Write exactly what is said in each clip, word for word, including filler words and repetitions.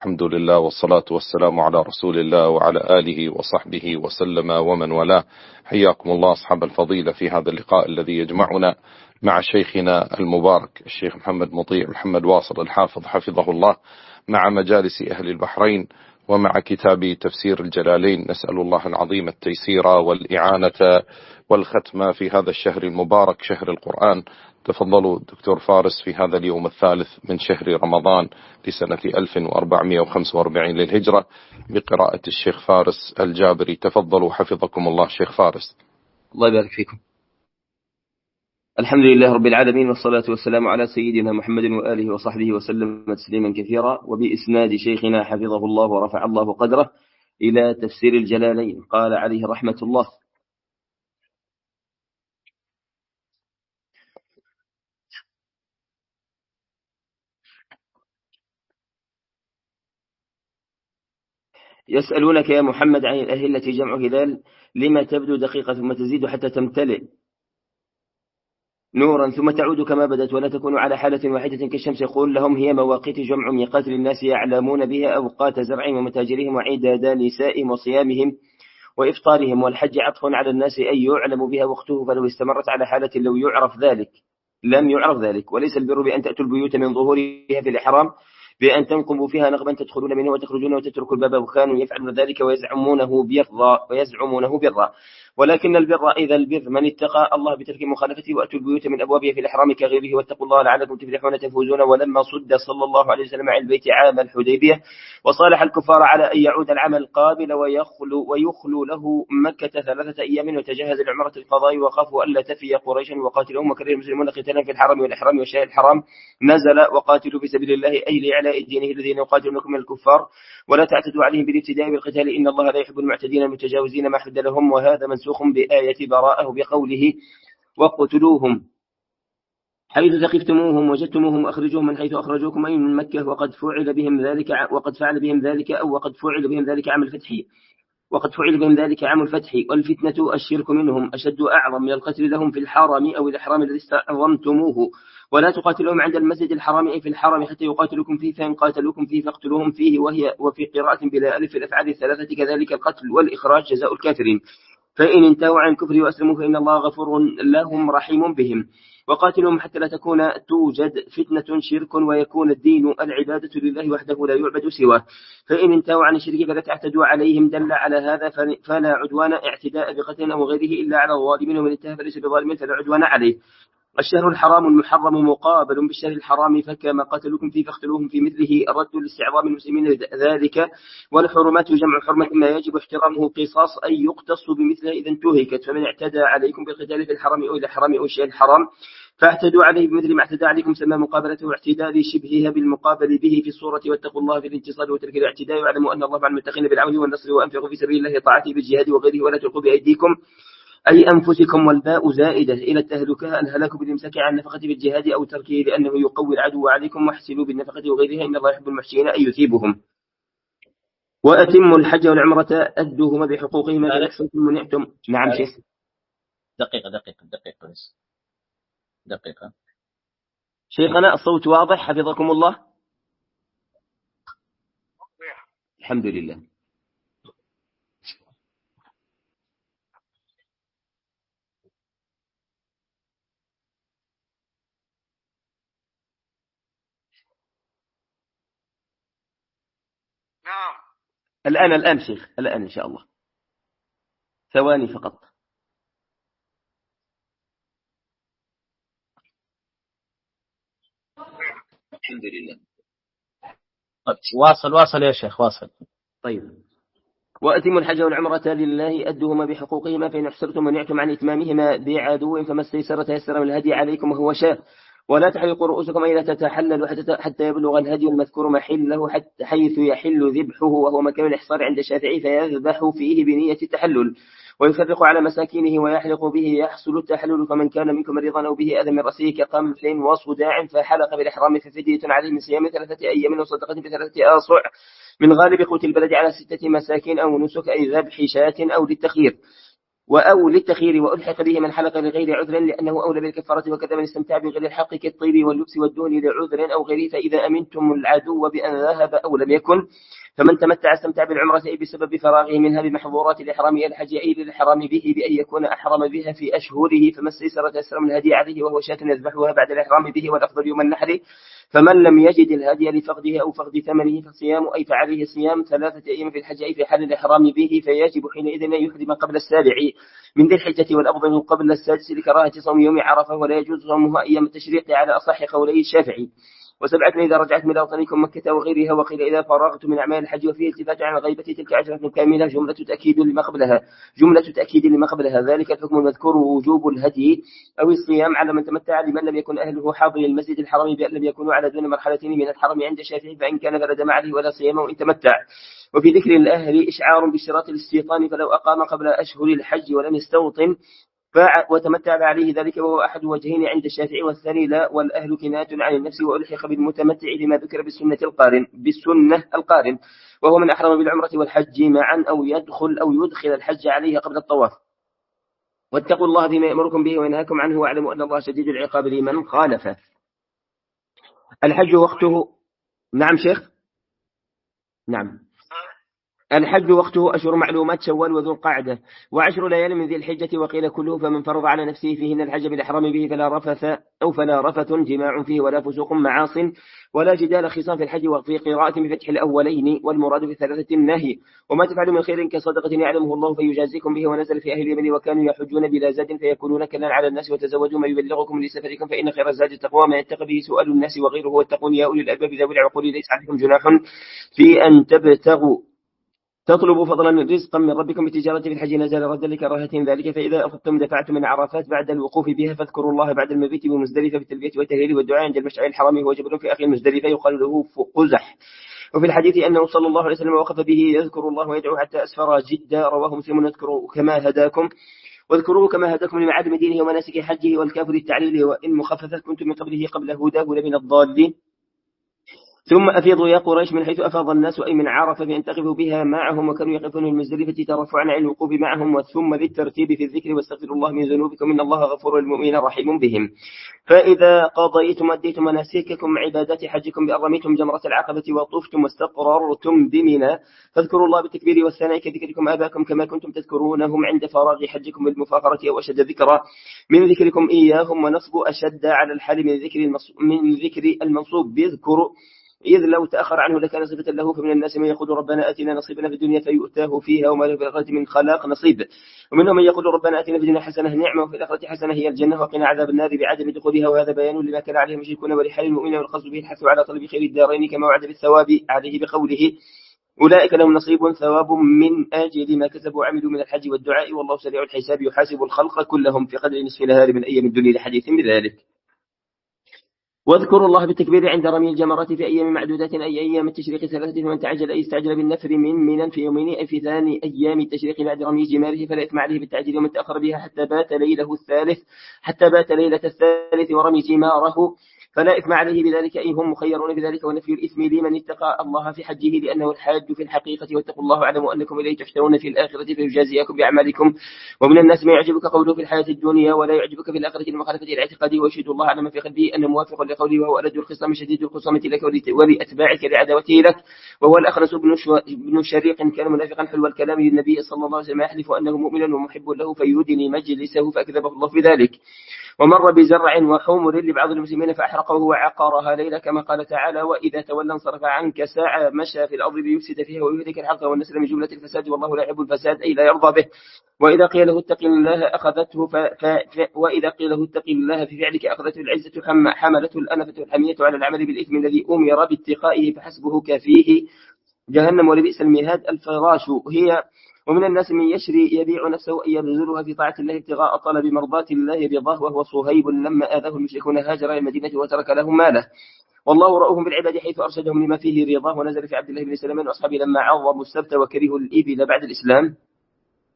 الحمد لله والصلاة والسلام على رسول الله وعلى آله وصحبه وسلم ومن والاه. حياكم الله أصحاب الفضيلة في هذا اللقاء الذي يجمعنا مع شيخنا المبارك الشيخ محمد مطيع محمد واصل الحافظ حفظه الله، مع مجالس أهل البحرين ومع كتاب تفسير الجلالين. نسأل الله العظيم التيسير والإعانة والختمة في هذا الشهر المبارك شهر القرآن. تفضلوا دكتور فارس في هذا اليوم الثالث من شهر رمضان لسنة ألف وأربعمائة وخمسة وأربعين للهجرة بقراءة الشيخ فارس الجابري. تفضلوا حفظكم الله شيخ فارس. الله يبارك فيكم. الحمد لله رب العالمين، والصلاة والسلام على سيدنا محمد وآله وصحبه وسلم تسليما كثيرا. وبإسناد شيخنا حفظه الله ورفع الله قدره إلى تفسير الجلالين، قال عليه رحمة الله: يسألونك يا محمد عن الأهلة جمع هلال، لما تبدو دقيقة ثم تزيد حتى تمتلئ نورا ثم تعود كما بدت ولا تكون على حالة واحدة كالشمس. يقول لهم: هي مواقيت جمع ميقات للناس يعلمون بها أوقات زرعهم ومتاجرهم وعداد نسائهم وصيامهم وإفطارهم. والحج عطف على الناس أن يعلم بها وقته، فلو استمرت على حالة لو يعرف ذلك لم يعرف ذلك. وليس البر بأن تأتوا البيوت من ظهورها في الإحرام بأن تنقبوا فيها نقبا تدخلون منه وتخرجون وتتركوا الباب، وكانوا يفعلون ذلك ويزعمونه برا ويزعمونه برا ولكن البر إذا البر من اتقى الله بترك مخالفته. وأتوا البيوت من أبوابها في الإحرام كغيره واتقوا الله لعلكم تفلحون تفوزون. ولما صد صلى الله عليه وسلم عن البيت عام الحديبية وصالح الكفار على أن يعود العام القابل ويخلو, ويخلو له مكة ثلاثة أيام وتجهز العمرة القضاء، وخافوا ألا تفي قريشا وقاتلهم وكره المسلمون قتالا في الحرم والإحرام والشهر الحرام، نزل: وقاتلوا في سبيل الله أي لإعلاء دينه الذين يقاتلونكم من الكفار ولا تعتدوا عليهم بالابتداء بالقتال إن الله لا يحب المعتدين المتجاوزين ما حد لهم. وهذا منسوخ بآية براءة بقوله: وقتلوهم حيث ثقفتموهم وجدتموهم أخرجوهم من حيث أخرجوكم أي من مكة. وقد فعل بهم ذلك وقد فعل بهم ذلك أو وقد فعل بهم ذلك عام الفتح وقد فعل بهم ذلك عام الفتح. والفتنة الشرك منهم أشد أعظم من القتل لهم في الحرم أو الإحرام الذي استعظمتموه. ولا تقاتلوهم عند المسجد الحرام أي في الحرم حتى يقاتلوكم فيه، فإن قاتلوكم فيه فاقتلوهم فيه. وهي وفي قراءة بلا ألف الأفعال الثلاثة كذلك القتل والإخراج جزاء الكافرين، فإن انتهوا عن الكفر وأسلموا فإن الله غفور لهم رحيم بهم. وقاتلهم حتى لا تكون توجد فتنة شرك ويكون الدين العبادة لله وحده لا يعبد سواه، فإن انتهوا عن الشرك فلا تعتدوا عليهم. دل على هذا فلا عدوان اعتداء بقتل أو غيره إلا على الظالمين، ومن انتهى فليس بظالم فلا عدوان عليه. الشهر الحرام المحرم مقابل بالشهر الحرام، فكما قتلوكم فيه فاقتلوهم في مثله الرد لاستعظام المسلمين ذلك. والحرمات جمع حرمة ما يجب احترامه قصاص أي يقتص بمثله إذا انتهكت. فمن اعتدى عليكم بالقتال في الحرام أو إلى الحرام أو الشهر الحرام فاعتدوا عليه بمثل ما اعتدى عليكم، سمى مقابلته اعتداء شبهها بالمقابل به في الصورة. واتقوا الله في الانتصار وترك الاعتداء، واعلموا أن الله مع المتقين بالعون والنصر. وأنفقوا في سبيل الله طاعته بالجهاد وغيره ولا تلقوا بأيديكم أي أنفسكم، والباء زائدة إلى التهلكة الهلاك بالإمساك عن النفقة بالجهاد أو تركه لأنه يقوي العدو عليكم. واحسنوا بالنفقة وغيرها إن الله يحب المحسنين أن يثيبهم. وأتموا الحج والعمرة أدوهما بحقوقهما فإن أحسنتم منعتم. نعم شيخ. دقيقة دقيقة دقيقة بس دقيقة. شيخنا الصوت واضح حفظكم الله؟ الحمد لله. نعم الآن الآن شيخ الآن إن شاء الله، ثواني فقط. الحمد لله. طيب واصل واصل يا شيخ واصل. طيب. وأتموا الحج والعمرة لله أدوهما بحقوقهما فإن أحسرتم منعتم عن إتمامهما بعدو فما استيسر تيسر من الهدي عليكم وهو شاه. ولا تحلقوا رؤوسكم أي لا تتحللوا حتى يبلغ الهدي المذكور محله حتى حيث يحل ذبحه وهو مكان الإحصار عند الشافعي فيذبح فيه بنية التحلل. ويفرق على مساكينه ويحلق به يحصل التحلل. فمن كان منكم مريضا أو به أذى من رأسه كقمل وصداع فحلق بالإحرام ففدية عليه من صيام ثلاثة أيام وصدقة بثلاثة آصع من غالب قوت البلد على ستة مساكين أو نسك أي ذبح شاة أو للتخيير. أو للتخيير وألحق به من حلق لغير عذر لأنه أولى بالكفارة، وكذا من استمتع بغير الحق كالطيب واللبس والدهن لعذر أو غيره. فإذا أمنتم العدو بأن ذهب أو لم يكن، فمن تمتع استمتع بالعمرة أي بسبب فراغه منها بمحظورات الإحرام الحج أي للإحرام به بأن يكون أحرم بها في أشهره، فما استيسر تيسر من الهدي عليه وهو شاة يذبحها بعد الإحرام به، والأفضل يوم النحر. فمن لم يجد الهدي لفقده أو فقد ثمنه فصيام أي فعليه صيام ثلاثة أيام في الحج أي في حال الإحرام به، فيجب حينئذ أن يحرم قبل السابع من ذي الحجة، والأفضل قبل السادس لكراهة صوم يوم عرفة، ولا يجوز صومها أيام التشريق على أصح قولي الشافعي. وسبعة إذا رجعت من أوطانكم مكة وغيرها، وقيل إذا فرغت من أعمال الحج، وفيه التفات عن الغيبة تلك عشرة كاملة جملة تأكيد لما قبلها جملة تأكيد لما قبلها ذلك الحكم المذكور وجوب الهدي أو الصيام على من تمتع لمن لم يكن أهله حاضر المسجد الحرام بأن لم يكونوا على دون مرحلتين من الحرم عند الشافعي، فإن كان فلا دم عليه ولا صيام وإن تمتع. وفي ذكر الأهل إشعار باشتراط الاستيطان، فلو أقام قبل أشهر الحج ولم يستوطن وتمتع عليه ذلك، وهو أحد وجهين عند الشافعي، والثاني لا، والأهل كناية عن النفس وألحق بالمتمتع لما ذكر بالسنة القارن بالسنة القارن وهو من أحرم بالعمرة والحج معا أو يدخل أو يدخل الحج عليه قبل الطواف. واتقوا الله بما يأمركم به وينهاكم عنه، واعلموا أن الله شديد العقاب لمن خالفه. الحج وقته. نعم شيخ. نعم. الحج وقته أشهر معلومات شوال وذو القعدة وعشر ليال من ذي الحجة، وقيل كله، فمن فرض على نفسه فيهن الحج بالإحرام به فلا رفث أو فلا رفث جماع فيه ولا فسوق معاص ولا جدال خصام في الحج، وفي قراءة بفتح الأولين والمراد في ثلاثة النهي. وما تفعلوا من خير كصدقة يعلمه الله فيجازيكم به. ونزل في أهل اليمن وكانوا يحجون بلا زاد فيكونون كلا على الناس، وتزوجوا ما يبلغكم لسفركم فإن خير الزاد التقوى ما يتقى به سؤال الناس وغيره، واتقون يا أولي الألباب ذوي العقول ليس عليكم جناح في أن تبتغوا تطلبوا فضلا رزقا من ربكم بتجارة في الحج نزل ردا لكراهة ذلك. فإذا أخذتم دفعتم من عرفات بعد الوقوف بها فاذكروا الله بعد المبيت بمزدلفة بالتلبية والتهليل والدعاء عند المشعر الحرام، هو جبل في آخر مزدلفة يقال له قزح. وفي الحديث أنه صلى الله عليه وسلم وقف به يذكر الله ويدعو حتى أسفر جدا، رواه مسلم. اذكروا كما هداكم واذكروه كما هداكم لمعالم دينه ومناسك حجه، والكافر التعليل وإن مخففت كنتم من قبله قبل هداه لمن الضالين. ثم أفيضوا يا قريش من حيث أفاض الناس أي من عرف بأن تقفوا بها معهم، وكانوا يقفون المزدلفة ترفعا عن الوقوف معهم، وثم للترتيب في الذكر واستغفروا الله من ذنوبكم إن الله غفور للمؤمنين رحيم بهم. فإذا قضيتم أديتم مناسككم عبادات حجكم بأن رميتم جمرة العقبة وطفتم واستقررتم بمنى فاذكروا الله بالتكبير والثناء كذكركم آباكم كما كنتم تذكرونهم عند فراغ حجكم بالمفاخرة أو أشد ذكرا من ذكركم إياهم، ونصب أشد على الحال من ذكر من ذكر المنصوب بيذكر، إذ لو تأخر عنه لكان صفة له. فمن الناس من يقول ربنا آتنا نصيبنا في الدنيا فيؤتاه فيها وما له في الآخرة من خلاق نصيب، ومنهم من يقول ربنا آتنا في الدنيا حسنة نعمة وفي الآخرة حسنة هي الجنة وقنا عذاب النار بعدم دخولها. وهذا بيان لما كان عليه المشركون ولحال المؤمنين، والقصد به الحث على طلب خير الدارين كما وعد بالثواب عليه بقوله أولئك لهم نصيب ثواب من أجل ما كسبوا وعملوا من الحج والدعاء والله سريع الحساب يحاسب الخلق كلهم في قدر نصف نهار من أيام الدنيا لحديث بذلك. واذكروا الله بالتكبير عند رمي الجمرات في أيام معدودات أي أيام التشريق ثلاثة، فمن تعجل أي استعجل بالنفر من منى في يومين أي في ثاني أيام التشريق بعد رمي جماره فلا إثم عليه بالتعجيل، ومن تأخر بها حتى بات ليله الثالث حتى بات ليلة الثالث ورمي جماره فلا إثم عليه بذلك أي هم مخيرون بذلك. ونفي الإثم لمن اتقى الله في حجه لأنه الحاج في الحقيقة، واتقوا الله واعلموا أنكم إليه تحشرون في الآخرة فيجازيكم بأعمالكم. ومن الناس ما يعجبك قوله في الحياة الدنيا ولا يعجبك في الآخرة لمخالفة الاعتقاد، ويشهد الله على ما في قلبه أنه موافق لقوله وهو ألد الخصام شديد الخصامة لك ولأتباعك لعداوته لك، وهو الأخنس بن شريق كان منافقا حلو الكلام للنبي صلى الله عليه وسلم يحلف أنه مؤمن ومحب له فيدني مجلسه فأكذبه الله في ذلك. ومر بزرع وحمر لبعض المسلمين فأحرقه وعقرها ليلة كما قال تعالى وإذا تولى انصرف عنك ساعة مشى في الأرض ليفسد فيها ويهلك الحرث والنسل من جملة الفساد والله لا يحب الفساد أي لا يرضى به. وإذا قيل له اتق الله أخذته ف... ف... ف... وإذا قيل له اتق الله في فعلك أخذته العزة حم... حملته الأنفة الحمية على العمل بالإثم الذي أمر باتقائه فحسبه كافيه جهنم ولبئس المهاد. الفراش هي. ومن الناس من يشري يبيع نفسه أن يبذلها في طاعة الله ابتغاء طلب مرضات الله رضاه، وهو صهيب لما آذاه المشركون هاجر إلى المدينة وترك لهم ماله، والله رؤوف بالعباد حيث أرشدهم لما فيه رضاه. ونزل في عبد الله بن سلمان وأصحابه لما عظموا السبت وكرهوا الإبل بعد الإسلام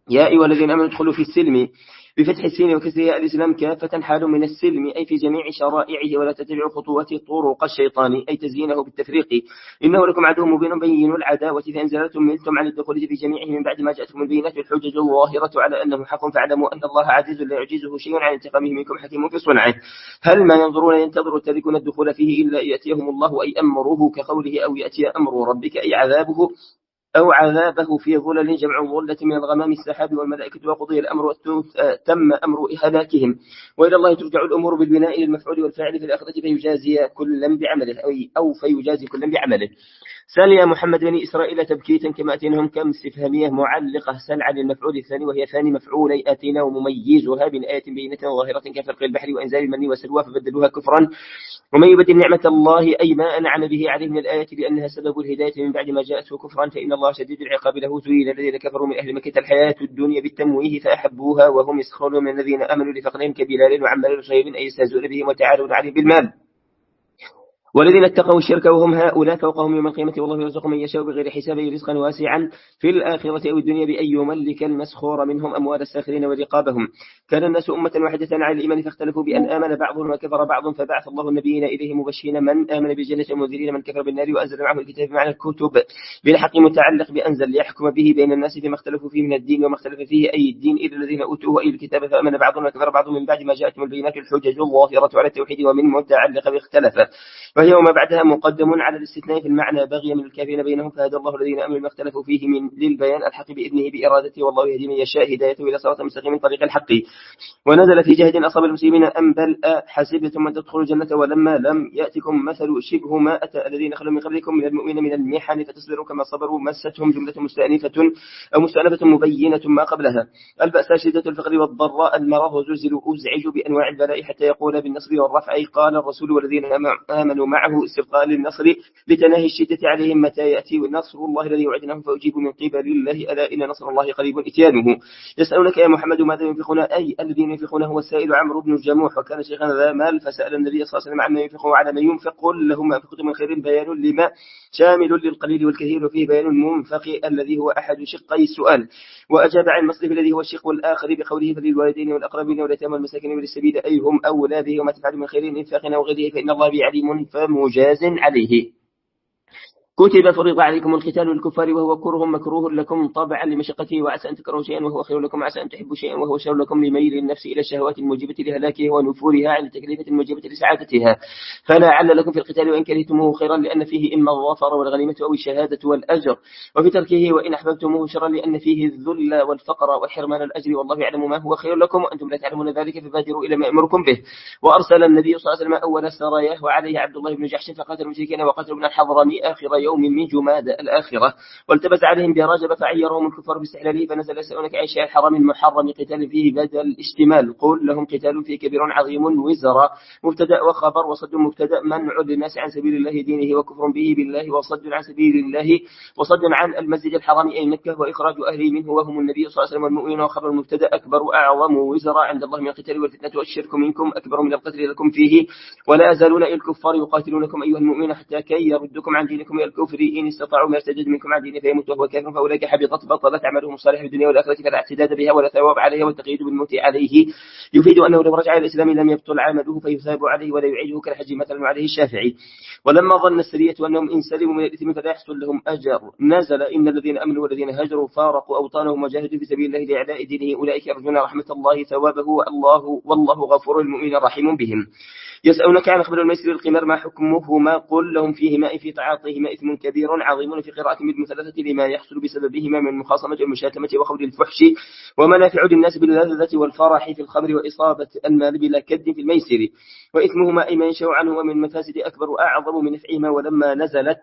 يا أيها الذين آمنوا ادخلوا في السلم بفتح السين وكسرها الإسلام كافة حال من السلم أي في جميع شرائعه ولا تتبعوا خطوات طرق الشيطان أي تزيينه بالتفريق إنه لكم عدو مبين بين العداوة فإن زللتم منتم عن الدخول في جميعه من بعد ما جاءتكم البينات والحجج الظاهرة على أنه حق فاعلموا أن الله عزيز لا يعجزه شيء عن انتقامه منكم حكيم في صنعه هل ما ينظرون ينتظروا تركون الدخول فيه إلا يأتيهم الله أي أمره كقوله أو يأتي أمر ربك أي عذابه أو عذابه في ظلل جمع ظلة من الغمام السحاب والملائكة وقضي الأمر تم أمر هلاكهم وإلى الله ترجع الأمور بالبناء للمفعول والفاعل في الآخرة فيجازي كلا بعمله أو فيجازي كلا بعمله سل يا محمد بني إسرائيل تبكيتا كما أتيناهم كم استفهامية معلقة سل عن المفعول الثاني وهي ثاني مفعولي آتينا ومميزها من آية بينة ظاهرة كفرق البحر وإنزال المن والسلوى فبدلوها كفرا ومن يبدل نعمة الله أي ما أنعم به عليه من الآية لأنها سبب الهداية من بعد ما جاءته كفرا فإن الله شديد العقاب له زين الذين كفروا من أهل مكة الحياة الدنيا بالتمويه فأحبوها وهم يسخرون من الذين آمنوا لفقرهم كبلال وعمال الخير أي يستهزئون بهم وتعالون عليهم بالمال والذين اتقوا الشرك وهم هؤلاء فوقهم يوم القيامة والله يرزق من يشاء بغير حساب رزقا واسعا في الآخرة أو الدنيا بأن يملك المسخور منهم أموال الساخرين ورقابهم كان الناس أمة واحدة على الإيمان فاختلفوا بأن آمن بعضهم وكفر بعض فبعث الله النبيين إليهم مبشرين من آمن بالجنة ومنذرين من كفر بالنار وأنزل معه الكتاب معنى الكتب بالحق متعلق بأنزل ليحكم به بين الناس فيما اختلفوا فيه من الدين وما اختلف فيه أي الدين إلا الذين أوتوه أي الكتاب فآمن بعضهم وكفر بعض من بعد ما جاءتهم البينات الحجج الظاهرة على التوحيد ومن متعلق باختلف وهي وما بعدها مقدم على الاستثناء في المعنى بغي من الكافرين بينهم فهدى الله الذين آمنوا ما اختلفوا فيه من للبيان الحق بإذنه بإرادته والله يهدي من يشاء هدايته إلى صراط مستقيم من طريق الحق ونزل في جهد أصاب المسلمين أم بل حسبتم أن تدخلوا الجنة ولما لم يأتكم مثل شبه ما أتى الذين خلوا من قبلكم من المؤمنين من المحن فتصبروا كما صبروا مستهم جملة مستأنفة أو مستأنفة مبينة ما قبلها البأس شدة الفقر والضراء المرض وزلزلوا أزعجوا بأنواع البلاء حتى يقول بالنصر والرفع قال الرسول والذين آمنوا معه استبقاء للنصر لتناهي الشدة عليهم متى يأتي نصر الله الذي وعدناه فأجيب من قبل الله ألا إن نصر الله قريب إتيانه يسألونك يا محمد ماذا ينفقون أي الذين ينفقون هو السائل عمرو بن الجموح وكان شيخا ذا مال فسأل النبي صلى الله عليه وسلم عما ينفقه على ما ينفق قل لهم ما أنفقتم من خير بيان لما شامل للقليل والكثير وفيه بيان المنفق الذي هو أحد شقي السؤال وأجاب عن المصرف الذي هو الشق والآخر بقوله فللوالدين والأقربين واليتامى والمساكين والسبيل أي هم أولى به وما تفعل من خير إنفاق أو غيره فإن الله به عليم فمجاز عليه كتب فرض عليكم القتال والكفار وهو كره مكروه لكم طبعا لمشقته وعسى أن تكرهوا شيئا وهو خير لكم وعسى أن تحبوا شيئا وهو شر لكم لميل النفس إلى الشهوات الموجبة لهلاكها ونفورها عن التكليفة الموجبة لسعادتها فلعل لكم في القتال وإن كرهتموه خيرا لأن فيه إما الظفر والغنيمة أو الشهادة والأجر وفي تركه وإن أحببتموه شرا لأن فيه الذل والفقر وحرمان الأجر والله يعلم ما هو خير لكم وأنتم لا تعلمون ذلك فبادروا إلى ما أمركم به وأرسل النبي صلى الله عليه وسلم أول سراياه وعليه عبد الله بن جحش فقاتل المشركين وقتل ابن الحضرمي آخر يوم من جماد الآخرة والتبس عليهم برجب فعيرهم الكفار باستحلاله فنزل يسألونك عن شيء الحرام المحرم قتال فيه بدل الاشتمال قل لهم قتال فيه كبير عظيم وزر مبتدأ وخبر وصد مبتدأ منع للناس عن سبيل الله دينه وكفر به بالله وصد عن سبيل الله وصد عن المسجد الحرام أي مكة وإخراج أهله منه وهم النبي صلى الله عليه وسلم والمؤمنين وخبر المبتدأ أكبر أعظم وزر عند الله من القتال والفتنة والشرك منكم أكبر من القتل لكم فيه ولا يزالون الكفار يقاتلونكم أيها المؤمنين حتى كي يردكم عن دينكم إلى الكفر إن استطاعوا ما ارتدد منكم عن دينه فيموت وهو كافر فأولئك حبطت بطلت أعمالهم الصالحة في الدنيا والآخرة فلا اعتداد بها ولا ثواب عليها والتقييد بالموت عليه يفيد أنه لو رجع إلى الإسلام لم يبطل عمله فيثاب عليه ولا يعيده كالحج مثلا عليه الشافعي ولما ظن السرية أنهم إن سلموا من الإثم فلا يحصل لهم أجر نزل إن الذين أمنوا والذين هاجروا فارقوا أوطانهم وجاهدوا في سبيل الله لإعلاء دينه أولئك يرجون رحمة الله ثوابه والله والله غفور المؤمن رحيم بهم يسألونك عن خبر الميسر القمار ما حكمهما قل لهم فيهما في تعاطيهما إثم كبير عظيم في قراءة بالمثلثة لما يحصل بسببهما من المخاصمة والمشاتمة وخوض الفحش ومنافع للناس باللذة والفرح في الخمر وإصابة المال بلا كد في الميسر وإثمهما أي ما ينشأ عنه ومن مفاسد أكبر أعظم من نفعهما ولما نزلت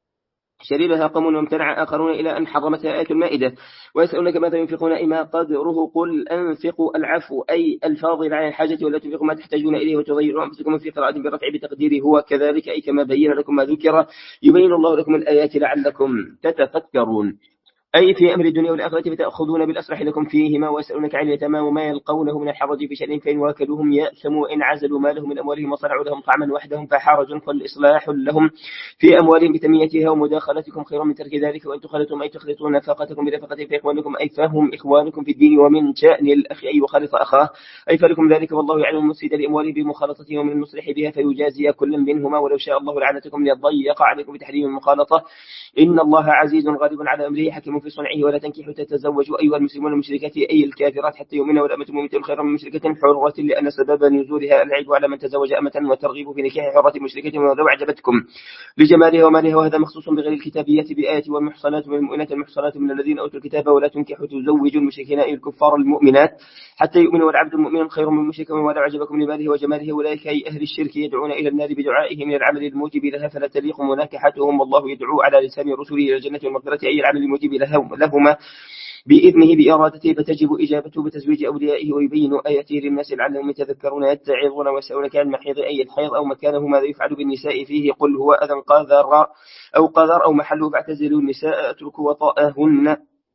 شربها قوم وامتنع آخرون إلى أن حرمتها آية المائدة ويسألونك ماذا ينفقون إما قدره قل أنفقوا العفو أي الفاضل عن الحاجة ولا تنفقوا ما تحتاجون إليه وتغيروا أنفسكم في قراءة بالرفع بتقديره هو كذلك أي كما بين لكم ما ذكر يبين الله لكم الآيات لعلكم تتفكرون أي في أمر الدنيا والآخرة فتأخذون بالأصلح لكم فيهما ويسألونك عن اليتامى وما يلقونه من الحرج في شأن فإن واكلوهم يأثموا إن عزلوا مالهم من أموالهم وصنعوا لهم طعما وحدهم فحرج فالإصلاح لهم في أموالهم بتنميتها ومداخلتكم خير من ترك ذلك وإن تخالطوا أي تخلطون نفقتكم بنفقة فإخوانكم أي فهم إخوانكم في الدين ومن شأن الأخ أي يخالط أخاه أي فلكم ذلك والله يعلم المفسد لأمواله بمخالطته ومن المصلح بها فيجازي كل منهما ولو شاء الله لعنتكم ليضيق عليكم بتحريم المخالطة إن الله عزيز غالب على أمره حكيم في صنعه ولا تنكحوا تتزوجوا أيها المسلمون المشركات أي الكافرات حتى يؤمنوا والأمة مؤمنة خيرا من مشركة حرة لأن سبب نزولها العيب على من تزوج أمة وترغيب في نكاح حرة مشركة ولو أعجبتكم لجمالها ومالها وهذا مخصوص بغير الكتابية بآيات والمحصنات من المؤمنات المحصنات من الذين أوتوا الكتاب ولا تنكحوا تزوجوا المشركين أي الكفار المؤمنات حتى يؤمنوا والعبد المؤمن خير من مشرك ولو أعجبكم لماله وجماله أولئك أي أهل الشرك يدعون إلى النار بدعائهم من العمل الموجب لها فلا تليق مناكحتهم والله يدعو على لسان رسله إلى الجنة والمغفرة أي العمل الموجب لهما بإذنه بإرادته فتجب إجابته بتزويج أوليائه ويبين آياته للناس لعلهم يتذكرون يتعظون ويسألونك عن المحيض أي الحيض أو مكانه ماذا يفعل بالنساء فيه قل هو أذى قذر أو قذر أو محله فاعتزلوا النساء اتركوا وطأهن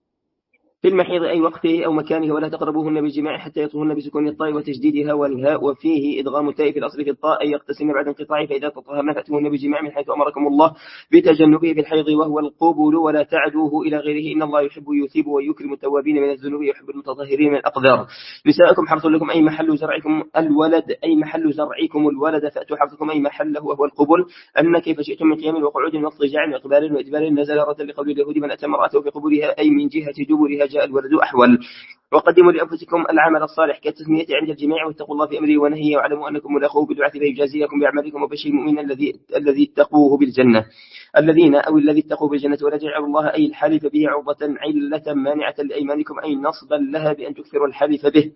في المحيض أي وقته أو مكانه ولا تقربوهن بالجماع حتى يطهرن بسكون الطاء وتجديدها والهاء وفيه إدغام التاء في الأصل في الطاء أي يقتسم بعد انقطاعه فإذا تطهرن فأتوهن بالجماع من حيث أمركم الله بتجنبه بالحيض وهو القبول ولا تعدوه إلى غيره إن الله يحب يثيب ويكرم التوابين من الذنوب ويحب المتطهرين من الأقدار نساءكم حرث لكم أي محل زرعكم الولد أي محل زرعكم الولد فأتوا حرثكم أي محله وهو القبول أن كيف شئتم من قيام وقعود واضطجاع وإقبال وإدبار نزل ردا لقول اليهود من أتى امرأته في قبولها أي من جهة دبرها جاء الولد أحوال وقدموا لأنفسكم العمل الصالح كالتسمية عند الجماع واتقوا الله في أمره ونهيه وعلموا أنكم ملاقوه بالبعث فيجازيكم بأعمالكم وبشر المؤمن الذي الذي اتقوه بالجنة الذين أو الذي اتقوا بالجنة ولا تجعلوا الله أي الحلف به عرضة علة مانعة لأيمانكم أي نصبا لها بأن تكثروا الحلف به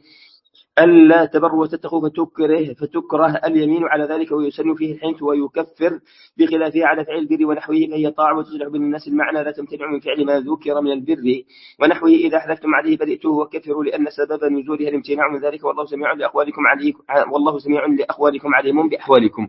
ألا تبروا وتتقوا فتكره فتكره اليمين على ذلك ويسن فيه الحنث ويكفر بخلافه على فعل البر ونحوه فهي طاعة وتصلح بين الناس المعنى لا تمتنع من فعل ما ذكر من البر ونحوه إذا حلفتم عليه برئتوه وكفروا لأن سبب نزولها الامتناع من ذلك والله سميع لأقوالكم عليكم والله سميع لأقوالكم عليم بأحوالكم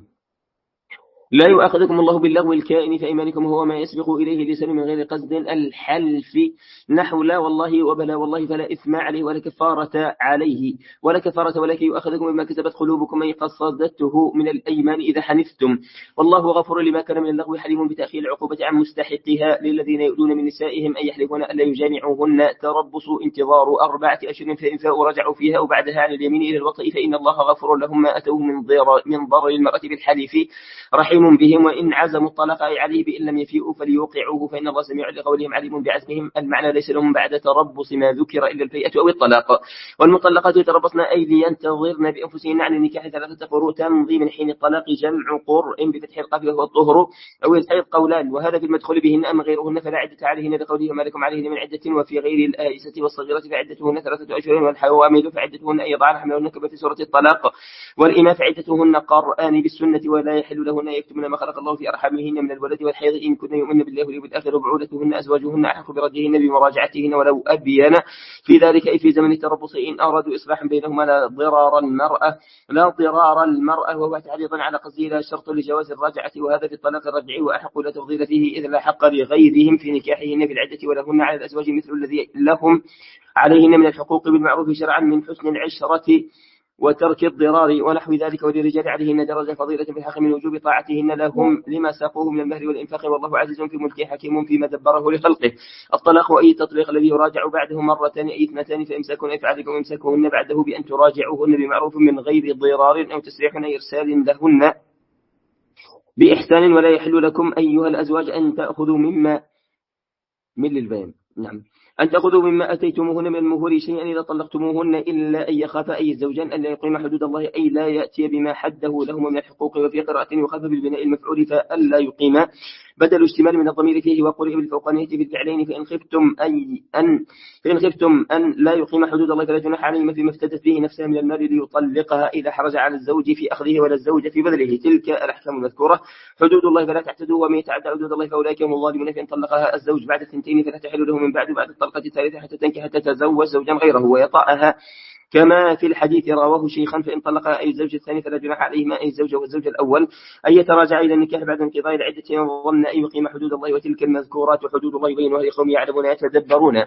لا يؤاخذكم الله باللغو الكائن في أيمانكم هو ما يسبق إليه لسان من غير قصد الحلف نحو لا والله وبلا والله فلا إثم عليه ولا كفارة عليه ولا كفارة ولكن يؤاخذكم بما كسبت قلوبكم أي قصدته من الأيمان إذا حنفتم والله غفور لما كان من اللغو حليم بتأخير العقوبة عن مستحقها للذين يؤذون من نسائهم أن يحلفون ألا يجامعوهن تربصوا انتظار أربعة أشهر فإن فاءوا رجعوا فيها وبعدها عن اليمين إلى الوطء فإن الله غفور لهم ما أتوه من ضرر من ضرر المرأة بالحلف رحيم بهم وإن عزموا الطلاق أي عليه بإن لم يفيئوا فليوقعوه فإن الله سميع لقولهم عليم بعزمهم المعنى ليس لهم بعد تربص ما ذكر إلا الفيئة أو الطلاق والمطلقات يتربصن أي لينتظرن بأنفسهن عن النكاح ثلاثة قروء تمضي من حين الطلاق جمع قرء بفتح القاف وهو الطهر أو الحيض قولان وهذا في المدخول بهن أما غيرهن فلا عدة عليهن لقوله ما لكم عليهن من عدة وفي غير الآيسة والصغيرة فعدتهن ثلاثة أشهر والحوامل فعدتهن أن يضعن حملهن كما في سورة الطلاق والإماء فعدتهن قرآن بالسنة ولا يحل لهن يكتمن ما خلق الله في أرحامهن من الولد والحيض إن كن يؤمن بالله واليوم الآخر وبعولتهن أزواجهن أحق بردهن بمراجعتهن ولو أبين في ذلك أي في زمن التربص إن أرادوا إصلاحا بينهما لا ضرار المرأة لا ضرار المرأة وهو تعريضا على قصده لا شرط لجواز الرجعة وهذا في الطلاق الرجعي وأحق لا تفضيل فيه إذا لا حق لغيرهم في نكاحهن في العدة ولهن على الأزواج مثل الذي لهم عليهن من الحقوق بالمعروف شرعا من حسن العشرة وترك الضرار ونحو ذلك وللرجال عليهن درجة فضيلة في الحق من وجوب طاعتهن لهم لما ساقوه من المهر والإنفاق والله عزيز في ملكه حكيم فيما دبره لخلقه الطلاق أي تطليق الذي يراجع بعده مرتين أي اثنتان فإمساكون أي فعلكم إمساكهن بعده بأن تراجعوهن بمعروف من غير ضرار أو تسريح أي إرسال لهن بإحسان ولا يحل لكم أيها الأزواج أن تأخذوا مما من للبيان نعم أن تأخذوا مما أتيتموهن من المهور شيئا إذا طلقتموهن إلا أن يخاف أي الزوجان أن لا يقيم حدود الله أي لا يأتي بما حده لهما من الحقوق وفي قراءة يخاف بالبناء المفعول فألا يقيما بدل اشتمال من الضمير فيه وقرئ بالفوقانية في الفعلين فإن خفتم أي أن فإن خفتم أن لا يقيم حدود الله فلا جناح عليهما فيما افتدت به نفسها من المال ليطلقها إذا حرج على الزوج في أخذه ولا الزوج في بذله تلك الأحكام المذكورة حدود الله فلا تعتدوا ومن يتعدى حدود الله فأولئك هم الظالمون فإن طلقها الزوج بعد الثنتين فلا تحل له من بعد بعد الطلقة الثالثة حتى تنكح حتى تتزوج زوجا غيره ويطأها كما في الحديث رواه شيخا فإن طلق أي الزوج الثاني فلا جناح عليهما أي الزوج والزوج الأول أن يتراجع إلى النكاح بعد انقضاء العدة وظن أن يقيم حدود الله، وتلك المذكورات حدود الله يبينها لقوم يعلمون يتدبرون.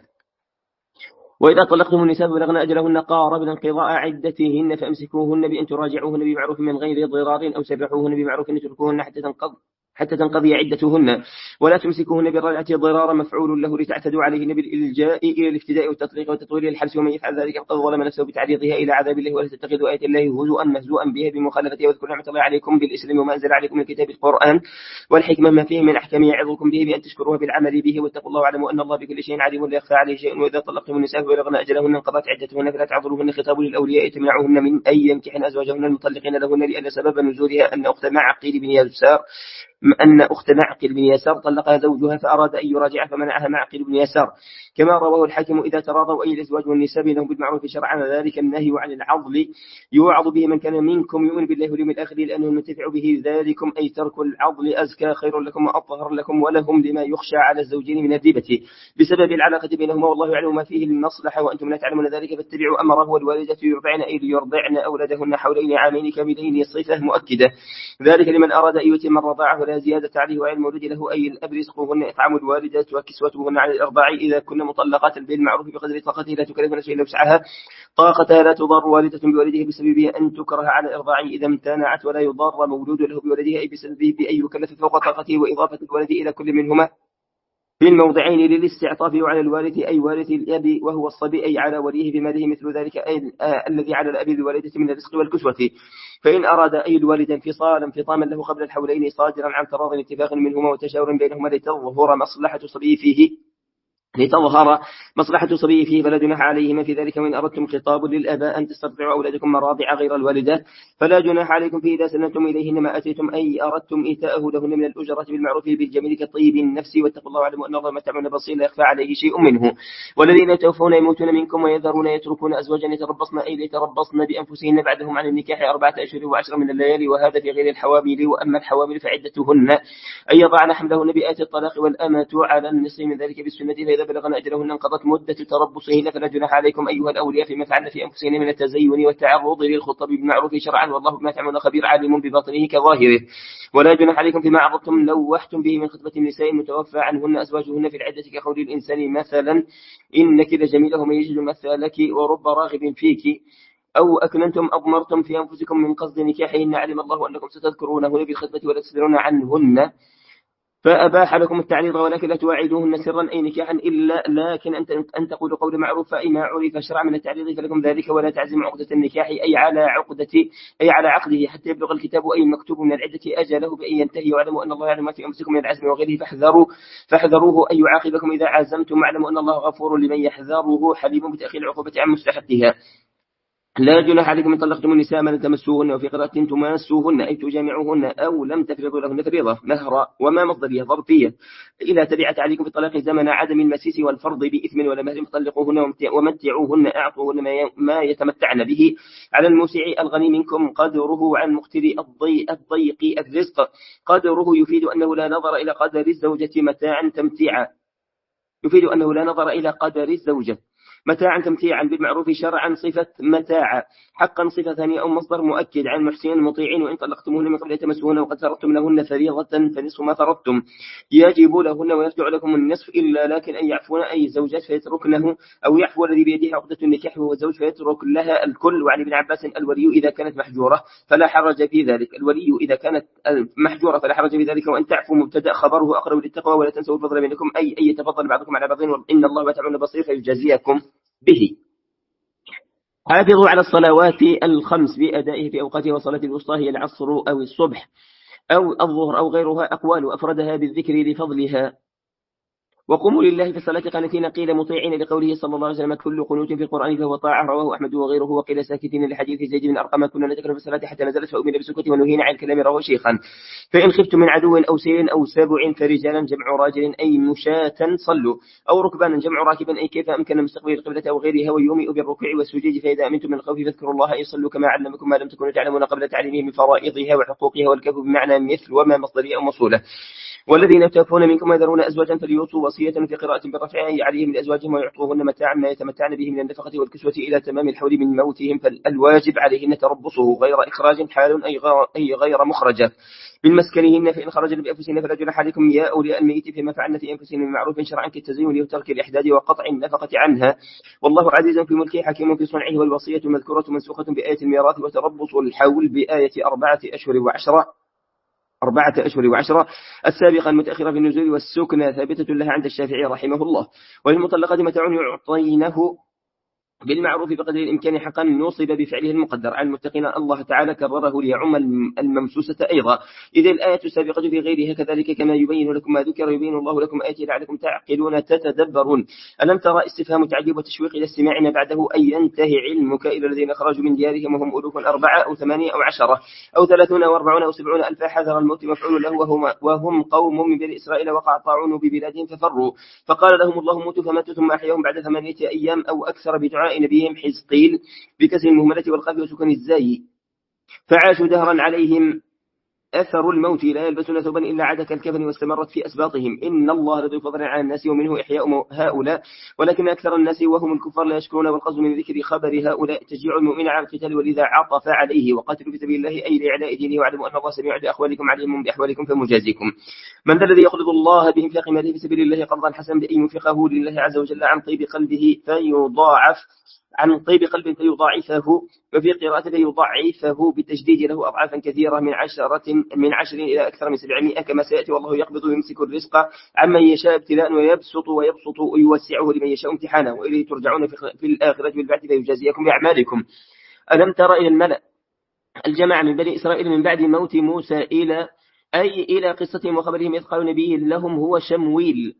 وإذا طلقتم النساء بلغن أجلهن قاربن انقضاء عدتهن فأمسكوهن بأن تراجعوهن بمعروف من غير ضرار أو سرحوهن بمعروف أن تتركوهن حتى تنقض حتى تنقضي عدتهن، ولا تمسكوهن بالرجعة ضرارا مفعول له لتعتدوا عليهن بالإلجاء إلى الافتداء والتطليق والتطويل الحبس، ومن يفعل ذلك فقد ظلم نفسه بتعريضها إلى عذاب الله. ولا تتخذوا آيات الله هزوا مهزوءا بها بمخالفتها، واذكروا نعمة الله عليكم بالإسلام وما أنزل عليكم من كتاب القرآن والحكمة ما فيه من أحكام يعظكم به بأن تشكروها بالعمل به، واتقوا الله واعلموا أن الله بكل شيء عليم لا يخفى عليه شيء. وإذا طلقتم النساء فبلغن أجلهن انقضت عدتهن فلا تعذروهن خطاب للأولياء تمنعوهن من أن ينكحن أزواجهن المطلقين لهن، لأن سبب نزولها أن أخت معقيل بن يسار أن أخت معقل بن يسار طلقها زوجها فأراد أن يراجعها فمنعها معقل بن يسار، كما رواه الحاكم إذا تراضوا أي الأزواج والنساء بينهم بالمعروف شرعا، ذلك النهي عن العضل يوعظ به من كان منكم يؤمن بالله واليوم الآخر لأنه المنتفع به ذلكم، أي ترك العضل أزكى خير لكم وأطهر لكم ولهم لما يخشى على الزوجين من الربة بسبب العلاقة بينهما، والله يعلم ما فيه المصلحة وأنتم لا تعلمون ذلك، فاتبعوا أمره. والوالدة يرضعن أي ليرضعن أولادهن حولين عامين كاملين صفة مؤكدة، ذلك لمن أراد أن يتم الرضاعة ولا زيادة عليه، وعلى المولود له أي الأب رزقهن إطعام الوالدة وكسوتهن على الإرضاع إذا كن مطلقات بالمعروف بقدر طاقته لا تكلف نفسها إلا وسعها، طاقتها لا تضار والدة بولده بسببه أن تكره على الإرضاع إذا امتنعت، ولا يضار مولود له بولده أي بسببه بأن يكلف فوق طاقته، وإضافة الولد إلى كل منهما في الموضعين للاستعطاف وعلى الوارث أي وارث الأب وهو الصبي أي على وليه بماله مثل ذلك أي الذي على الأب بوالدة من الرزق والكسوة. فإن أراد أي الوالد انفصالا انفصاما له قبل الحولين صادرا عن تراض اتفاق منهما وتشاور بينهما لتظهر مصلحة صبي فيه لتظهر مصلحة صبي فيه فلا جناح عليهما في ذلك. وإن أردتم خطاب للآباء أن تسترضعوا أولادكم مراضع غير الوالدات فلا جناح عليكم فيه إذا سلمتم إليهن ما أتيتم أي أردتم إيتاءه لهن من الأجرة بالمعروف بالجميل كالطيب النفس، واتقوا الله واعلموا أن الله ما تعملون بصير لا يخفى عليه شيء منه. والذين يتوفون يموتون منكم ويذرون يتركون أزواجا يتربصن أي يتربصن بأنفسهن بعدهم عن النكاح أربعة أشهر وعشرة من الليالي، وهذا في غير الحوامل. وأما الحوامل فعدتهن أن يضعن حملهن بآيات الطلاق والأمة على النصف من ذلك بالسنة، فإذا بلغن أجلهن انقضت مدة تربصهن فلا جناح عليكم أيها الأولياء فيما فعلن في أنفسهن من التزين والتعرض للخطب بالمعروف شرعا، والله بما تعملون خبير عليم بباطنه كظاهره. ولا جناح عليكم فيما عرضتم لوحتم به من خطبة النساء المتوفى عنهن أزواجهن في العدة كقول الإنسان مثلا إنك لجميلة ومن يجد مثلك ورب راغب فيك، أو أكننتم أضمرتم في أنفسكم من قصد نكاحهن علم الله أنكم ستذكرونهن بالخطبة ولا تسألون عنهن فأباح لكم التعريض، ولكن لا تواعدوهن سرا أي نكاحا إلا لكن أن تقولوا قول معروف، فأي ما عرف شرع من التعريض فلكم ذلك. ولا تعزموا عقدة النكاح أي على عقدة أي على عقده حتى يبلغ الكتاب أي المكتوب من العدة أجله بأن ينتهي، واعلموا أن الله يعلم ما في أنفسكم من العزم وغيره فاحذروا فاحذروه أن يعاقبكم إذا عزمتم، واعلموا أن الله غفور لمن يحذره حليم بتأخير العقوبة عن مستحقها. لا جناح عليكم إن طلقتم النساء ما لم تمسوهن، وفي قراءة تماسوهن أي تجامعوهن أو لم تفرضوا لهن فريضة مهرا وما مصدرية ظرفية إذا تبعت عليكم في الطلاق زمن عدم المسيس والفرض بإثم ولا مهر فطلقوهن ومتعوهن أعطوهن ما يتمتعن به على الموسع الغني منكم قدره عن مقتر الضيق الرزق. قدره يفيد أنه لا نظر إلى قدر الزوجة متاعا تمتيعا يفيد أنه لا نظر إلى قدر الزوجة متاعا تمتيعا بالمعروف شرعا صفة متاعا حقا صفة ثانية أو مصدر مؤكد عن محسنين مطيعين. وإن طلقتموهن من قبل أن تمسوهن وقد فرضتم لهن فريضة فنصف ما فرضتم يجب لهن ويرجع لكم النصف إلا لكن أن يعفون أي زوجات فيتركنه أو يعفو الذي بيده عقدة النكاح وهو الزوج فيترك لها الكل. وعن ابن عباس الولي إذا كانت محجورة فلا حرج في ذلك الولي إذا كانت محجورة فلا حرج في ذلك. وأن تعفوا مبتدأ خبره أقرب للتقوى ولا تنسوا الفضل بينكم أي أي يتفضل بعضكم على بعض إن الله تعالى بصير فيجازيكم به. حافظوا على الصلوات الخمس بأدائه في أوقاتها، وصلاة الوسطى هي العصر أو الصبح أو الظهر أو غيرها أقوال أفردها بالذكر لفضلها. وقوموا لله في الصلاة قانتين قيل مطيعين لقوله صلى الله عليه وسلم كل قنوت في القرآن فهو طاعة رواه أحمد وغيره. وقيل ساكتين لحديث زيد بن أرقم كنا نذكر في الصلاة حتى نزلت فأؤمن بالسكوت ونهينا عن الكلام رواه شيخا. فإن خفتم من عدو أو سيل أو سبع فرجالا جمع راجل أي مشاة صلوا أو ركبانا جمع راكبا أي كيف أمكن مستقبل القبلة أو غيرها ويومئ بالركوع والسجود. فإذا أمنتم من الخوف فاذكروا الله أي صلوا كما علمكم ما لم تكونوا تعلمون قبل تعليمه من فرائضها وحقوقها والكف بمعنى مثل وما مصدرية أو مصولة. والذين يتوفون منكم ويذرون أزواجا فليوصوا وصية في قراءة بالرفع عليهم لأزواجهم ويعطوهن متاعا ما يتمتعن به من النفقة والكسوة إلى تمام الحول من موتهم، فالواجب عليهن تربصه غير إخراج حال أي غير مخرجة من مسكنهن، فإن خرجن بأنفسهن فلا جناح عليكم يا أولياء الميت فيما فعلن في أنفسهن من معروف شرعا كالتزين وترك الإحداد وقطع النفقة عنها، والله عزيز في ملكه حكيم في صنعه، والوصية مذكورة منسوخة بآية الميراث، وتربص الحول بآية أربعة أشهر وعشرة أربعة أشهر وعشرة السابقة المتأخرة في النزول والسكنى ثابتة لها عند الشافعي رحمه الله. وللمطلقات متاع يعطينه بالمعروف بقدر الإمكان حقا نوصب بفعله المقدر على المتقين. الله تعالى كرره ليعم الممسوسة أيضا، إذ الآية السابقة في غيرها كذلك كما يبين لكم ما ذكر يبين الله لكم آياته لعلكم تعقلون تتدبرون. ألم ترى استفهام تعجيب وتشويق إلى استماع ما بعده أن ينتهي علمك إلى الذين خرجوا من ديارهم وهم ألوف أربعة أو ثمانية أو عشرة أو ثلاثون أو أربعون أو سبعون ألف حذر الموت مفعول له وهم, وهم قوم من بني إسرائيل وقع طاعون ببلادهم ففروا فقال لهم الله موتوا فماتوا ثم أحياهم بعد ثمانية أيام أو أكثر بدعاء نبيهم حزقيل بكسر المهملة والقاف وسكن الزاي، فعاشوا دهرا عليهم أثر الموت لا يلبسون ثوبا إلا عاد كالكفن واستمرت في أسباطهم. إن الله لذو فضل على الناس ومنه إحياء هؤلاء ولكن أكثر الناس وهم الكفار لا يشكرون. والقصد من ذكر خبر هؤلاء تشجيع المؤمن على القتال، ولذا عطف عليه وقاتلوا في سبيل الله أي لإعلاء دينه، واعلموا أن الله سميع لأقوالكم عليم بأحوالكم فمجازيكم. من ذا الذي يقرض الله بإنفاق ماله في سبيل الله قرضا حسنا بأن ينفقه لله عز وجل عن طيب قلبه فيضاعف عن طيب قلب فيضاعفه، وفي قراءة فيضاعفه بالتجديد له أضعافا كثيرة من عشرة من عشر إلى أكثر من سبعمائة كما سيأتي. والله يقبض ويمسك الرزق عمن يشاء ابتلاء ويبسط ويبسط ويوسعه لمن يشاء امتحانا، وإليه ترجعون في الآخرة بالبعث فيجازيكم بأعمالكم. ألم تر إلى الملأ الجماعة من بني إسرائيل من بعد موت موسى إلى أي إلى قصتهم وخبرهم إذ قالوا نبي لهم هو شمويل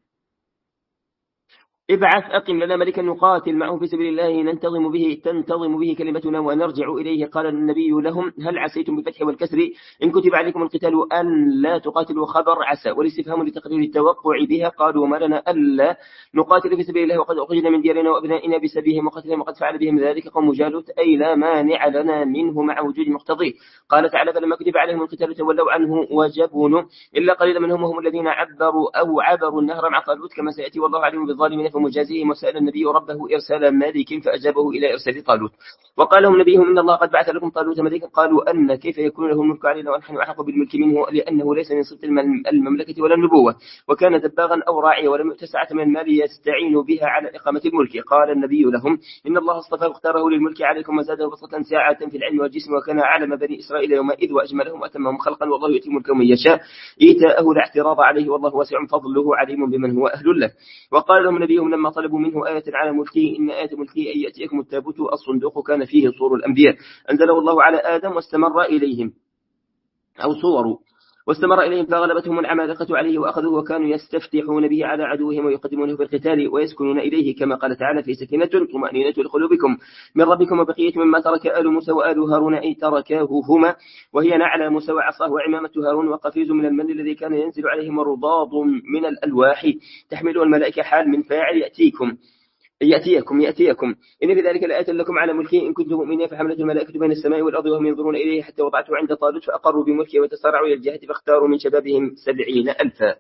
ابعث أقم لنا ملكا نقاتل معه في سبيل الله ننتظم به تنتظم به كلمتنا ونرجع إليه. قال النبي لهم هل عسيتم بالفتح والكسر إن كتب عليكم القتال أن لا تقاتلوا؟ خبر عسى والاستفهام لتقرير التوقع بها. قالوا ما لنا ألا نقاتل في سبيل الله وقد أخرجنا من ديارنا وأبنائنا بسبيهم وقتلهم وقد فعل بهم ذلك قوم جالوت أي لا مانع لنا منه مع وجود مقتضيه. قال تعالى فلما كتب عليهم القتال تولوا عنه وجبنوا إلا قليلا منهم وهم الذين عبروا أو عبروا النهر مع طالوت كما سيأتي والله عليم بالظالمين فمجازيهم. وسأل النبي ربه إرسال مالك فأجابه إلى إرسال طالوت. وقال لهم نبيهم إن الله قد بعث لكم طالوت ملكا قالوا أن كيف يكون له الملك علينا ونحن أحق بالملك منه لأنه ليس من صفة المملكة ولا النبوة وكان دباغا أو راعيا ولم يؤت سعة من المال يستعين بها على إقامة الملك. قال النبي لهم إن الله اصطفاه واختاره للملك عليكم وزاده بسطة ساعة في العلم والجسم وكان أعلم بني إسرائيل يومئذ وأجملهم وأتمهم خلقا والله يؤتي ملكه من يشاء إيتاءه لا اعتراض عليه والله واسع فضله عليم بمن هو أهل له. وقال لهم نبيهم لما طلبوا منه آية على ملكه إن آية ملكه أن يأتيكم التابوت الصندوق كان فيه صور الأنبياء أنزله الله على آدم واستمر إليهم أو صوروا واستمر إليهم فغلبتهم العمالقة عليه وأخذوه وكانوا يستفتحون به على عدوهم ويقدمونه في القتال ويسكنون إليه كما قال تعالى في سكينة طمأنينة لقلوبكم من ربكم وبقية مما ترك آل موسى وآل هارون أي تركاه هما وهي نعلى موسى وعصاه وعمامة هارون وقفيز من المن الذي كان ينزل عليهم ورضاض من الألواح تحمله الملائكة حال من فاعل يأتيكم يأتيكم يأتيكم إن في ذلك الآية لكم على ملكه إن كنتم مؤمنين فحملته الملائكة بين السماء والأرض وهم ينظرون إليه حتى وضعته عند طالوت فأقروا بملكه وتسارعوا إلى الجهة فاختاروا من شبابهم سبعين ألفا.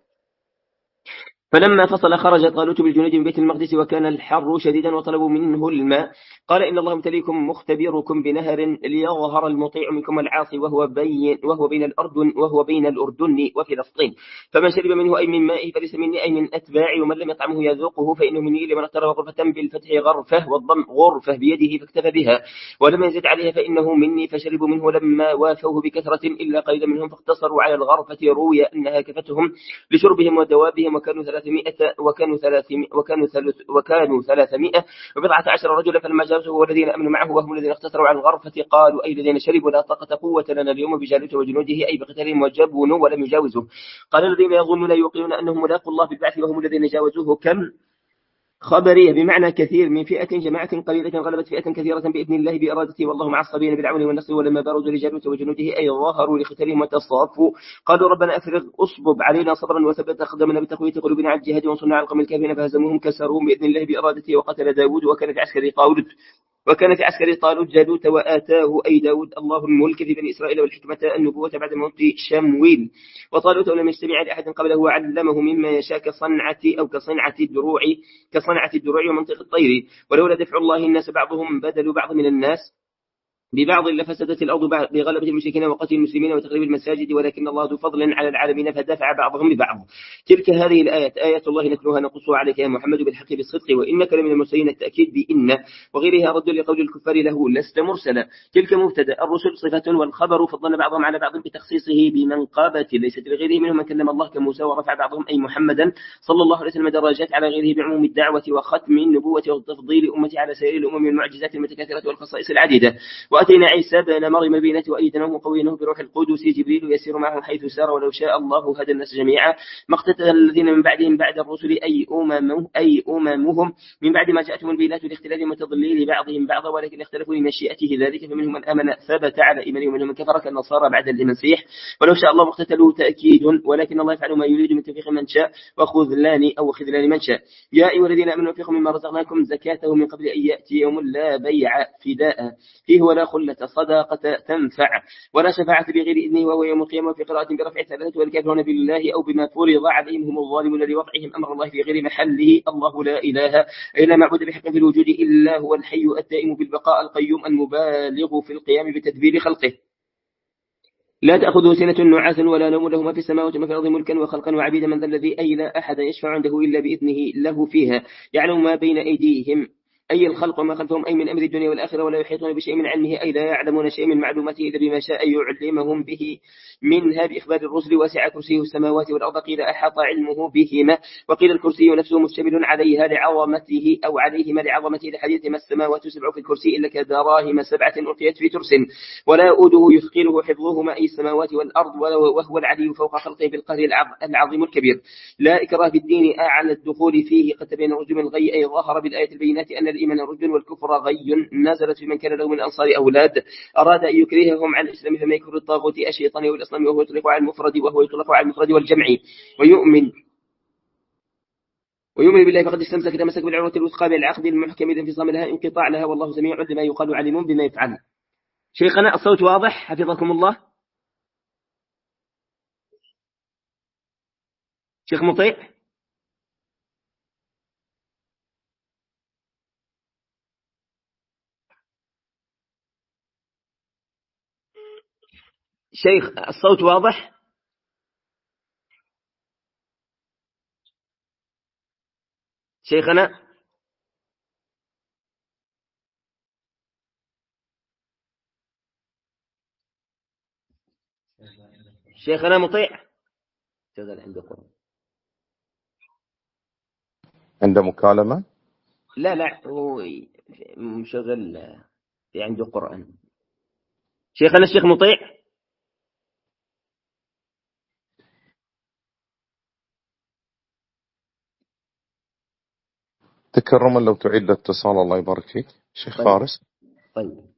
فلما فصل خرج طالوت بالجنود من بيت المقدس وكان الحر شديدا وطلبوا منه الماء قال إن الله مبتليكم مختبركم بنهر ليظهر المطيع منكم العاصي وهو بين وهو بين الأردن وهو بين الأردن وفلسطين فمن شرب منه أي من مائه فليس مني أي من أتباعي ومن لم يطعمه يذوقه فإنه مني لمن اقترب غرفة بالفتح غرفة والضم غرفة بيده فاكتفى بها ولم يزد عليها فإنه مني فشربوا منه لما وافوه بكثرة إلا قليلا منهم فاقتصروا على الغرفة روي أنها كفتهم لشربهم ودوابهم وكانوا ثلاثمائة وكانوا ثلاثمائة وكانوا ثلاث وكانوا ثلاثمائة وبضعة عشر رجلا فلما جاءوا والذين أمنوا معه وهم الذين اختصروا على الغرفة قالوا أي الذين شربوا لا طاقة قوة لنا اليوم بجالوت وجنوده أي بقتالهم وجبنوا ولم يجاوزوا. قال الذين يظنون يوقنون أنهم ملاقوا الله بالبعث وهم الذين جاوزوه كم خبرية بمعنى كثير من فئة جماعة قليلة غلبت فئة كثيرة بإذن الله بإرادته والله مع الصابرين بالعون والنصر. ولما برزوا لجالوت وجنوده أي ظاهروا لقتالهم وتصافوا قالوا ربنا أفرغ أصبب علينا صبرا وثبت أقدامنا بتقوية قلوبنا على الجهاد وانصرنا على القوم الكافرين فهزموهم كسروهم بإذن الله بإرادته وقتل داود وكان في عسكر طالوت وكان في عسكر طالوت جالوت وآتاه أي داود الله الملك في بني إسرائيل والحكمة النبوة بعد موت شمويل. وطالوت لم يستمع لأحد قبله وعلمه مما يشاء كصنعة أو كصنعة الدروع كصنعة الدروع ومنطق الطير. ولولا دفع الله الناس بعضهم بدل بعض من الناس ببعض لفسدت الأرض بغلبة المشركين وقتل المسلمين وتقريب المساجد ولكن الله ذو فضل على العالمين فدافع بعضهم ببعض. تلك هذه الآيات آيات الله نتلوها نقصها عليك يا محمد بالحق بالصدق وإنك لمن المرسلين. التأكيد بإن وغيرها رد لقول الكفار له لست مرسلا. تلك مبتدا الرسل صفة والخبر فضلنا بعضهم على بعض بتخصيصه بمنقبة ليست لغيره منهم من كلم الله كموسى ورفع بعضهم أي محمدا صلى الله عليه وسلم درجات على غيره بعموم الدعوة وختم النبوة وتفضيل أمتي على سائر الأمم المعجزات المتكاثرة والخصائص العديدة. وأتينا عيسى بن مريم البينات وأيدناه قويناه بروح القدس جبريل يسير معه حيث سار ولو شاء الله هدى الناس جميعا ما اقتتل الذين من بعدهم بعد الرسل أي أمم أي أممهم من بعد ما جاءتهم البينات لاختلاف وتضليل بعضهم بعضا ولكن اختلفوا لمشيئته ذلك فمنهم من آمن ثبت على إيمانه ومنهم من كفر كالنصارى بعد المسيح ولو شاء الله اقتتلوا تأكيد ولكن الله يفعل ما يريد من توفيق من شاء وخذلان أو خذلان من شاء. يا أيها الذين آمنوا انفقوا مما رزقناكم زكاته من قبل أن يأتي يوم لا بيع فداء فيه ولا خلة صداقة تنفع ولا شفاعة بغير إذنه وهو يوم القيامة. في قراءة برفع ثلاثة والكافرون بالله أو بما فرض عليهم هم الظالمون لوضعهم أمر الله في غير محله. الله لا إله إلا معبود بحق في الوجود إلا هو الحي الدائم بالبقاء القيوم المبالغ في القيام بتدبير خلقه لا تأخذه سنة نعاس ولا نوم له ما في السماوات وما في الأرض ملكا وخلقا وعبيدا من ذا الذي أي لا أحد يشفع عنده إلا بإذنه له فيها يعلم ما بين أيديهم أي الخلق وما خلفهم أي من أمر الدنيا والآخرة ولا يحيطون بشيء من علمه أي لا يعلمون شيء من معلوماته إلا بما شاء يعلمهم به منها بإخبار الرسل. وسع كرسيه السماوات والأرض قيل أحاط علمه بهما وقيل الكرسي نفسه مشتمل عليها لعظمته أو عليهما لعظمته لحديث ما السماوات سبع في الكرسي إلا كدراهم سبعة ألقيت في ترس ولا أوده يثقله حفظهما أي السماوات والأرض وهو العلي فوق خلقه بالقهر العظيم الكبير. لا إكراه في الدين أعلى الدخول فيه قد تبين رجل من الغي أي ظهر بالآية البينات أن الإيمان رجل والكفر غي نزلت في من كان له من الأنصار أولاد أراد أن يكرههم على الإسلام فما يكفر الطاغوت الشيطان والإسلام وهو يطلق على المفرد وهو يطلق على المفرد والجمع ويؤمن ويؤمن بالله فقد استمسك تمسك بالعروة الوثقى بالعقد المحكم إذا انفصام لها انقطاع لها والله سميع لما يقال عليم بما يفعل. شيخنا الصوت واضح حفظكم الله. شيخ مطيع شيخ الصوت واضح. شيخنا شيخنا مطيع شغل عنده قرآن عند مكالمة لا لا هو مشغل عنده قرآن. شيخنا الشيخ مطيع تكرما لو تعيد الاتصال الله يبارك فيك شيخ طيب. فارس. طيب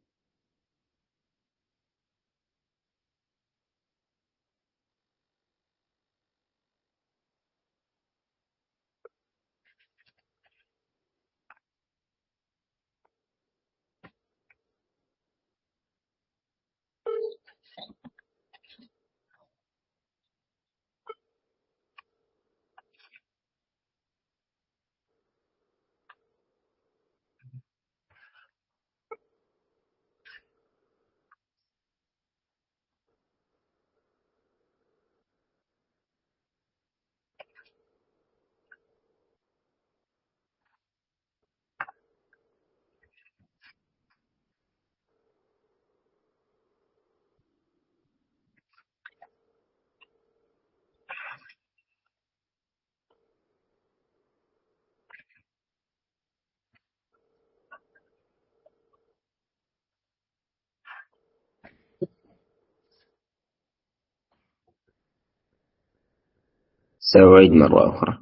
سأعيد مرة أخرى.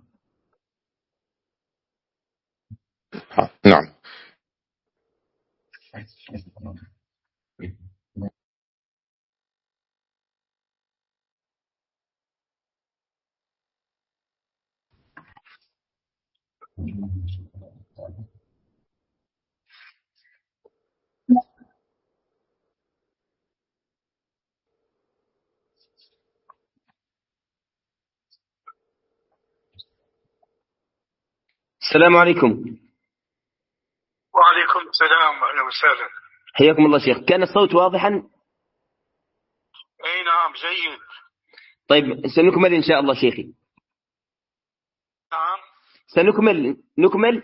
نعم. السلام عليكم. وعليكم السلام، أهلا وسهلا. حياكم الله شيخ. كان الصوت واضحا؟ أي نعم جيد. طيب سنكمل إن شاء الله شيخي. نعم سنكمل نكمل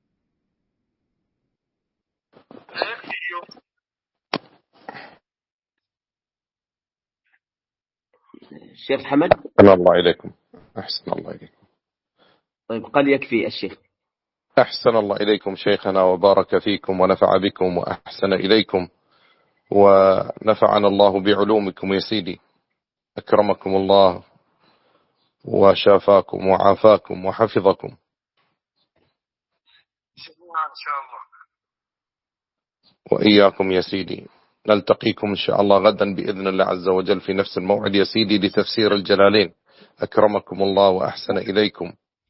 شيخ حمد. أحسن الله إليكم. أحسن الله إليكم. طيب قال يكفي الشيخ. أحسن الله إليكم شيخنا وبارك فيكم ونفع بكم وأحسن إليكم ونفعنا الله بعلومكم يا سيدي. أكرمكم الله وشافاكم وعافاكم وحفظكم إن شاء الله. وإياكم يا سيدي. نلتقيكم إن شاء الله غدا بإذن الله عز وجل في نفس الموعد يا سيدي لتفسير الجلالين. أكرمكم الله وأحسن إليكم.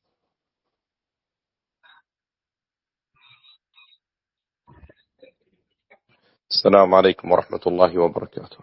السلام عليكم ورحمة الله وبركاته.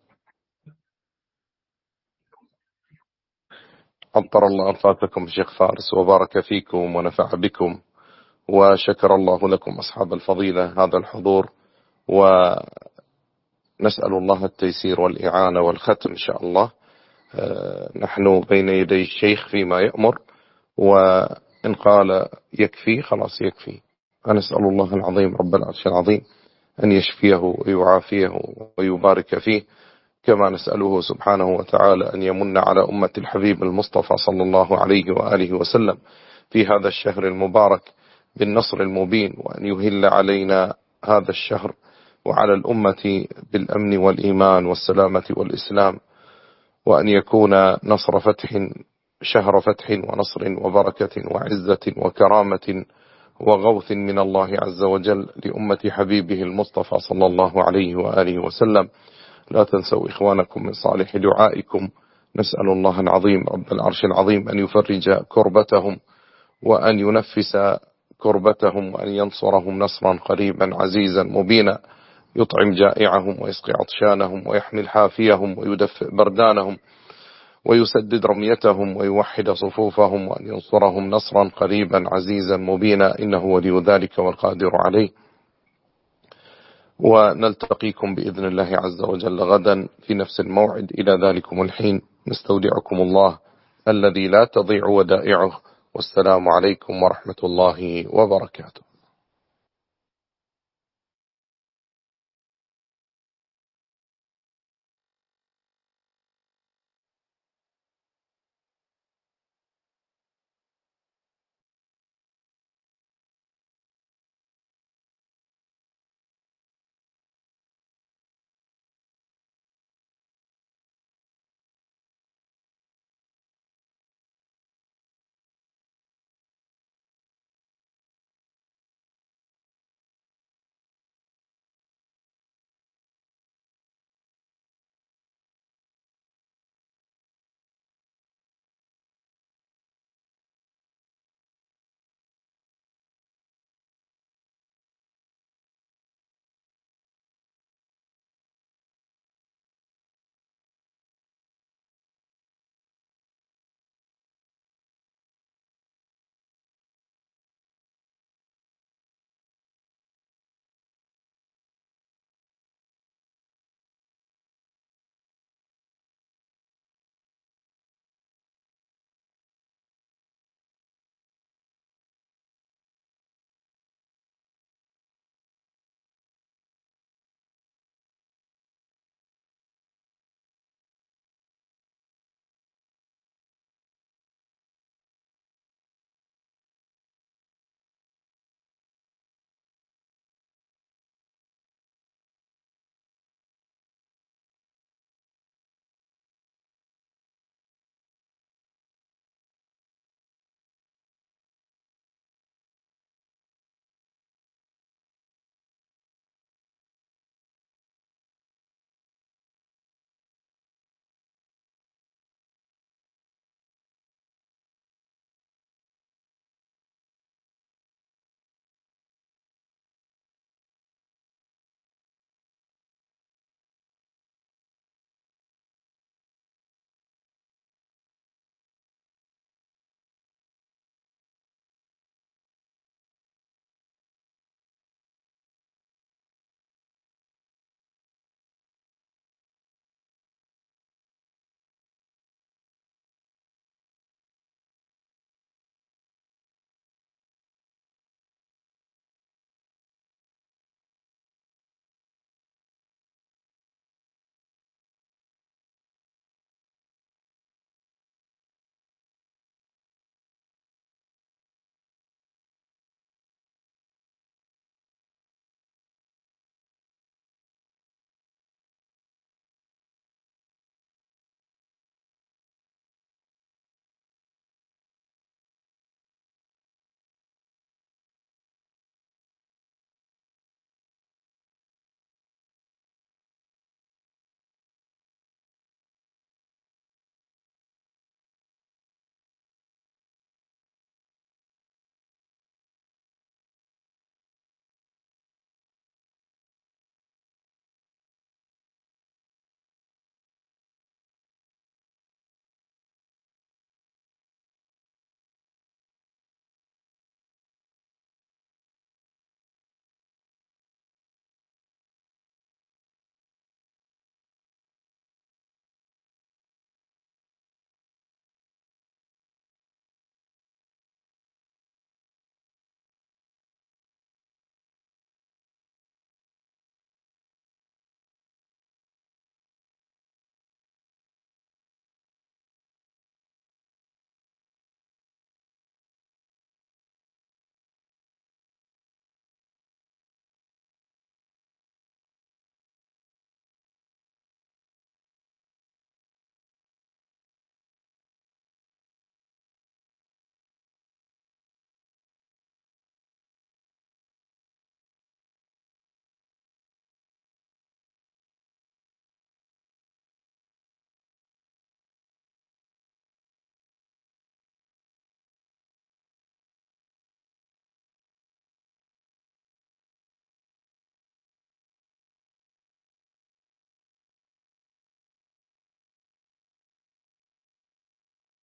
أمطر الله أنفاسكم شيخ فارس وبارك فيكم ونفع بكم وشكر الله لكم أصحاب الفضيلة هذا الحضور، ونسأل الله التيسير والإعانة والختم إن شاء الله. نحن بين يدي الشيخ فيما يأمر، وإن قال يكفي خلاص يكفي. أنسأل الله العظيم رب العرش العظيم أن يشفيه ويعافيه ويبارك فيه، كما نسأله سبحانه وتعالى أن يمن على أمة الحبيب المصطفى صلى الله عليه وآله وسلم في هذا الشهر المبارك بالنصر المبين، وأن يهل علينا هذا الشهر وعلى الأمة بالأمن والإيمان والسلامة والإسلام، وأن يكون نصر فتح شهر فتح ونصر وبركة وعزة وكرامة وغوث من الله عز وجل لأمة حبيبه المصطفى صلى الله عليه وآله وسلم. لا تنسوا إخوانكم من صالح دعائكم. نسأل الله العظيم رب العرش العظيم أن يفرج كربتهم وأن ينفس كربتهم وأن ينصرهم نصرا قريبا عزيزا مبينا، يطعم جائعهم ويسقي عطشانهم ويحمل حافيهم ويدفئ بردانهم ويسدد رميتهم ويوحد صفوفهم، وأن ينصرهم نصرا قريبا عزيزا مبينا، إنه ولي ذلك والقادر عليه. ونلتقيكم بإذن الله عز وجل غدا في نفس الموعد. إلى ذلكم الحين نستودعكم الله الذي لا تضيع ودائعه، والسلام عليكم ورحمة الله وبركاته.